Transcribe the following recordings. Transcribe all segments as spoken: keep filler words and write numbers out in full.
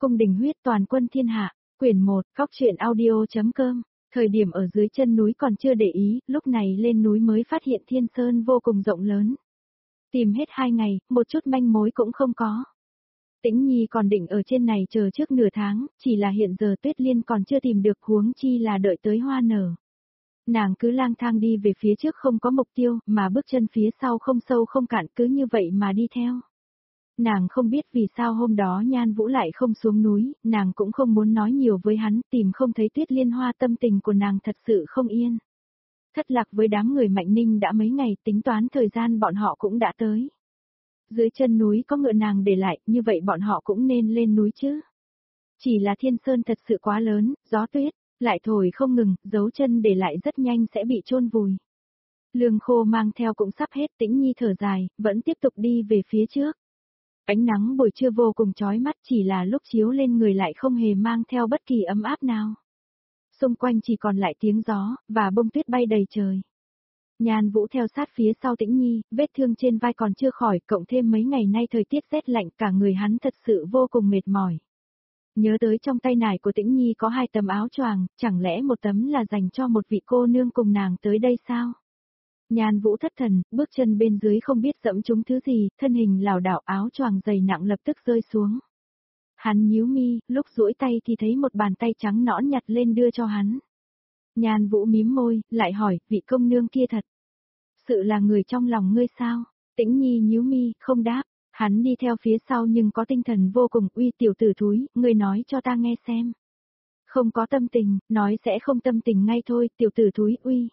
Cung đình huyết toàn quân thiên hạ, quyển một, Cóc truyện audio chấm com. Thời điểm ở dưới chân núi còn chưa để ý, lúc này lên núi mới phát hiện thiên sơn vô cùng rộng lớn. Tìm hết hai ngày, một chút manh mối cũng không có. Tĩnh Nhi còn định ở trên này chờ trước nửa tháng, chỉ là hiện giờ Tuyết Liên còn chưa tìm được, huống chi là đợi tới hoa nở. Nàng cứ lang thang đi về phía trước không có mục tiêu, mà bước chân phía sau không sâu không cạn, cứ như vậy mà đi theo. Nàng không biết vì sao hôm đó Nhan Vũ lại không xuống núi, nàng cũng không muốn nói nhiều với hắn, tìm không thấy Tuyết Liên Hoa, tâm tình của nàng thật sự không yên. Thất lạc với đám người Mạnh Ninh đã mấy ngày, tính toán thời gian bọn họ cũng đã tới. Dưới chân núi có ngựa nàng để lại, như vậy bọn họ cũng nên lên núi chứ. Chỉ là thiên sơn thật sự quá lớn, gió tuyết, lại thổi không ngừng, dấu chân để lại rất nhanh sẽ bị chôn vùi. Lương Khô mang theo cũng sắp hết, Tĩnh Nhi thở dài, vẫn tiếp tục đi về phía trước. Ánh nắng buổi trưa vô cùng chói mắt, chỉ là lúc chiếu lên người lại không hề mang theo bất kỳ ấm áp nào. Xung quanh chỉ còn lại tiếng gió, và bông tuyết bay đầy trời. Nhan Vũ theo sát phía sau Tĩnh Nhi, vết thương trên vai còn chưa khỏi, cộng thêm mấy ngày nay thời tiết rét lạnh, cả người hắn thật sự vô cùng mệt mỏi. Nhớ tới trong tay nải của Tĩnh Nhi có hai tấm áo choàng, chẳng lẽ một tấm là dành cho một vị cô nương cùng nàng tới đây sao? Nhan Vũ thất thần, bước chân bên dưới không biết dẫm trúng thứ gì, thân hình lảo đảo, áo choàng dày nặng lập tức rơi xuống. Hắn nhíu mi, lúc duỗi tay thì thấy một bàn tay trắng nõn nhặt lên đưa cho hắn. Nhan Vũ mím môi, lại hỏi, vị công nương kia thật sự là người trong lòng ngươi sao? Tĩnh Nhi nhíu mi, không đáp. Hắn đi theo phía sau nhưng có tinh thần vô cùng, uy tiểu tử thúi, ngươi nói cho ta nghe xem. Không có tâm tình, nói sẽ không tâm tình ngay thôi, tiểu tử thúi, uy.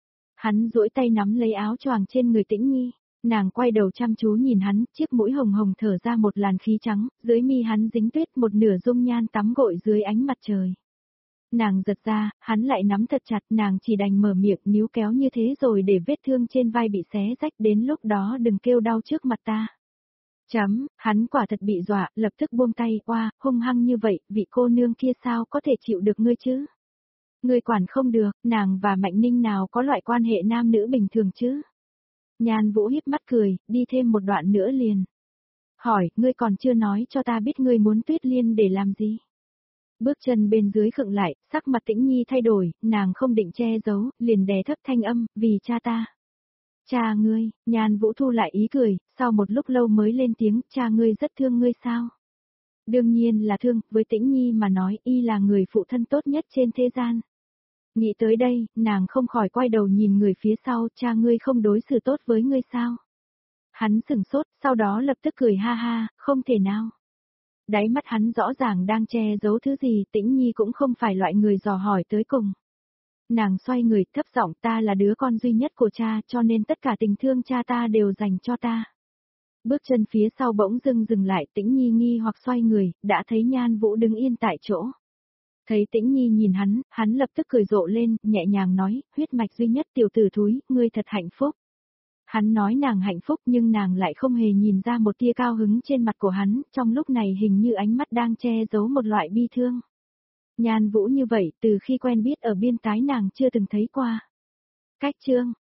Hắn duỗi tay nắm lấy áo choàng trên người Tĩnh Nhi, nàng quay đầu chăm chú nhìn hắn, chiếc mũi hồng hồng thở ra một làn khí trắng, dưới mi hắn dính tuyết, một nửa dung nhan tắm gội dưới ánh mặt trời. Nàng giật ra, hắn lại nắm thật chặt, nàng chỉ đành mở miệng níu kéo như thế rồi để vết thương trên vai bị xé rách, đến lúc đó đừng kêu đau trước mặt ta. Chấm, hắn quả thật bị dọa, lập tức buông tay, oa, hung hăng như vậy, vị cô nương kia sao có thể chịu được ngươi chứ? Ngươi quản không được, nàng và Mạnh Ninh nào có loại quan hệ nam nữ bình thường chứ? Nhan Vũ híp mắt cười, đi thêm một đoạn nữa liền. Hỏi, ngươi còn chưa nói cho ta biết ngươi muốn Tuyết Liên để làm gì? Bước chân bên dưới khựng lại, sắc mặt Tĩnh Nhi thay đổi, nàng không định che giấu, liền đè thấp thanh âm, vì cha ta. Cha ngươi, Nhan Vũ thu lại ý cười, sau một lúc lâu mới lên tiếng, cha ngươi rất thương ngươi sao? Đương nhiên là thương, với Tĩnh Nhi mà nói, y là người phụ thân tốt nhất trên thế gian. Nghĩ tới đây, nàng không khỏi quay đầu nhìn người phía sau, cha ngươi không đối xử tốt với ngươi sao? Hắn sửng sốt, sau đó lập tức cười ha ha, không thể nào. Đáy mắt hắn rõ ràng đang che giấu thứ gì, Tĩnh Nhi cũng không phải loại người dò hỏi tới cùng. Nàng xoay người, thấp giọng, ta là đứa con duy nhất của cha, cho nên tất cả tình thương cha ta đều dành cho ta. Bước chân phía sau bỗng dưng dừng lại, Tĩnh Nhi nghi hoặc xoay người, đã thấy Nhan Vũ đứng yên tại chỗ. Thấy Tĩnh Nhi nhìn hắn, hắn lập tức cười rộ lên, nhẹ nhàng nói, huyết mạch duy nhất tiểu tử thúi, ngươi thật hạnh phúc. Hắn nói nàng hạnh phúc nhưng nàng lại không hề nhìn ra một tia cao hứng trên mặt của hắn, trong lúc này hình như ánh mắt đang che giấu một loại bi thương. Nhan Vũ như vậy, từ khi quen biết ở biên tái nàng chưa từng thấy qua. Cách chương